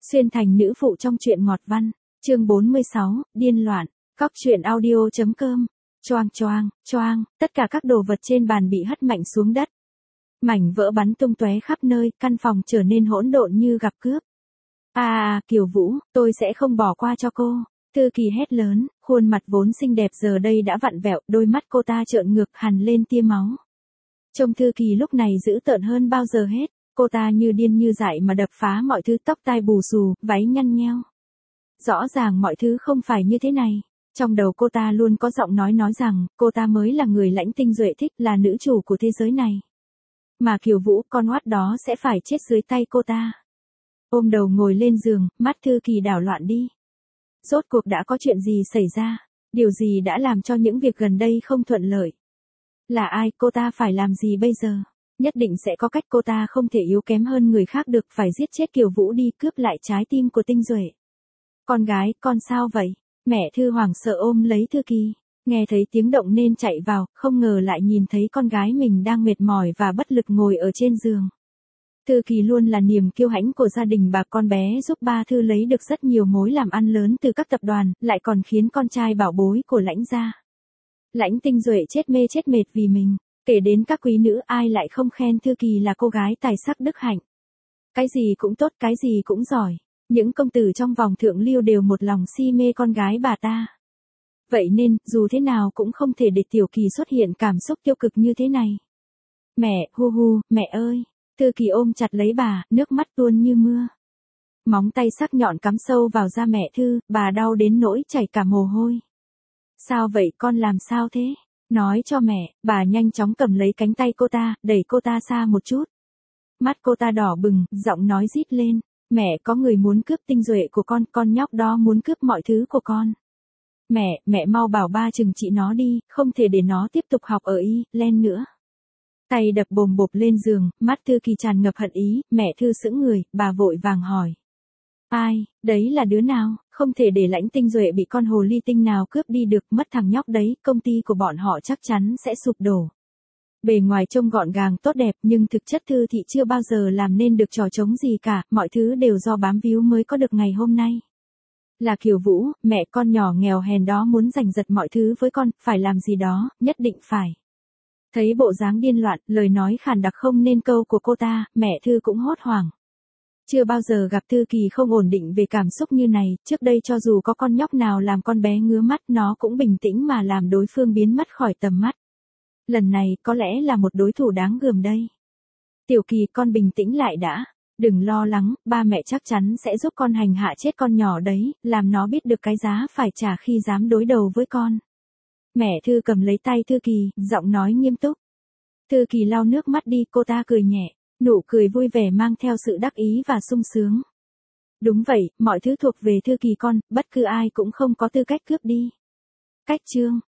Xuyên thành nữ phụ trong truyện ngọt văn, chương 46, điên loạn, Cóc truyện audio.com. Choang choang, choang, tất cả các đồ vật trên bàn bị hất mạnh xuống đất. Mảnh vỡ bắn tung tóe khắp nơi, căn phòng trở nên hỗn độn như gặp cướp. Kiều Vũ, tôi sẽ không bỏ qua cho cô. Thư Kỳ hét lớn, khuôn mặt vốn xinh đẹp giờ đây đã vặn vẹo, đôi mắt cô ta trợn ngược hằn lên tia máu. Trông Thư Kỳ lúc này dữ tợn hơn bao giờ hết, cô ta như điên như dại mà đập phá mọi thứ, tóc tai bù xù, váy nhăn nheo. Rõ ràng mọi thứ không phải như thế này. Trong đầu cô ta luôn có giọng nói rằng, cô ta mới là người Lãnh Tinh Duệ thích, là nữ chủ của thế giới này. Mà Kiều Vũ, con oát đó sẽ phải chết dưới tay cô ta. Ôm đầu ngồi lên giường, mắt Thư Kỳ đảo loạn đi. Rốt cuộc đã có chuyện gì xảy ra? Điều gì đã làm cho những việc gần đây không thuận lợi? Là ai? Cô ta phải làm gì bây giờ? Nhất định sẽ có cách, cô ta không thể yếu kém hơn người khác được, phải giết chết Kiều Vũ đi, cướp lại trái tim của Tinh Duệ. Con gái, con sao vậy? Mẹ Thư hoảng sợ ôm lấy Thư Kỳ. Nghe thấy tiếng động nên chạy vào, không ngờ lại nhìn thấy con gái mình đang mệt mỏi và bất lực ngồi ở trên giường. Thư Kỳ luôn là niềm kiêu hãnh của gia đình bà, con bé giúp ba Thư lấy được rất nhiều mối làm ăn lớn từ các tập đoàn, lại còn khiến con trai bảo bối của Lãnh gia, Lãnh Tinh Duệ chết mê chết mệt vì mình. Kể đến các quý nữ, ai lại không khen Thư Kỳ là cô gái tài sắc đức hạnh. Cái gì cũng tốt, cái gì cũng giỏi. Những công tử trong vòng thượng lưu đều một lòng si mê con gái bà ta. Vậy nên, dù thế nào cũng không thể để Tiểu Kỳ xuất hiện cảm xúc tiêu cực như thế này. Mẹ, mẹ ơi. Thư Kỳ ôm chặt lấy bà, nước mắt tuôn như mưa. Móng tay sắc nhọn cắm sâu vào da mẹ Thư, bà đau đến nỗi chảy cả mồ hôi. Sao vậy, con làm sao thế? Nói cho mẹ. Bà nhanh chóng cầm lấy cánh tay cô ta, đẩy cô ta xa một chút. Mắt cô ta đỏ bừng, giọng nói rít lên. Mẹ, có người muốn cướp Tinh Duệ của con nhóc đó muốn cướp mọi thứ của con. Mẹ mau bảo ba trừng trị nó đi, không thể để nó tiếp tục học ở Ireland nữa. Tay đập bồm bộp lên giường, mắt Thư Kỳ tràn ngập hận ý, mẹ Thư sững người, bà vội vàng hỏi. Ai, đấy là đứa nào? Không thể để Lãnh Tinh Duệ bị con hồ ly tinh nào cướp đi được, mất thằng nhóc đấy, công ty của bọn họ chắc chắn sẽ sụp đổ. Bề ngoài trông gọn gàng tốt đẹp, nhưng thực chất Thư Thị chưa bao giờ làm nên được trò trống gì cả, mọi thứ đều do bám víu mới có được ngày hôm nay. Là Kiều Vũ, mẹ con nhỏ nghèo hèn đó muốn giành giật mọi thứ với con, phải làm gì đó, nhất định phải. Thấy bộ dáng điên loạn, lời nói khàn đặc không nên câu của cô ta, mẹ Thư cũng hốt hoảng. Chưa bao giờ gặp Thư Kỳ không ổn định về cảm xúc như này, trước đây cho dù có con nhóc nào làm con bé ngứa mắt, nó cũng bình tĩnh mà làm đối phương biến mất khỏi tầm mắt. Lần này, có lẽ là một đối thủ đáng gờm đây. Tiểu Kỳ, con bình tĩnh lại đã. Đừng lo lắng, ba mẹ chắc chắn sẽ giúp con hành hạ chết con nhỏ đấy, làm nó biết được cái giá phải trả khi dám đối đầu với con. Mẹ Thư cầm lấy tay Thư Kỳ, giọng nói nghiêm túc. Thư Kỳ lau nước mắt đi, cô ta cười nhẹ, nụ cười vui vẻ mang theo sự đắc ý và sung sướng. Đúng vậy, mọi thứ thuộc về Thư Kỳ con, bất cứ ai cũng không có tư cách cướp đi. Cách chương.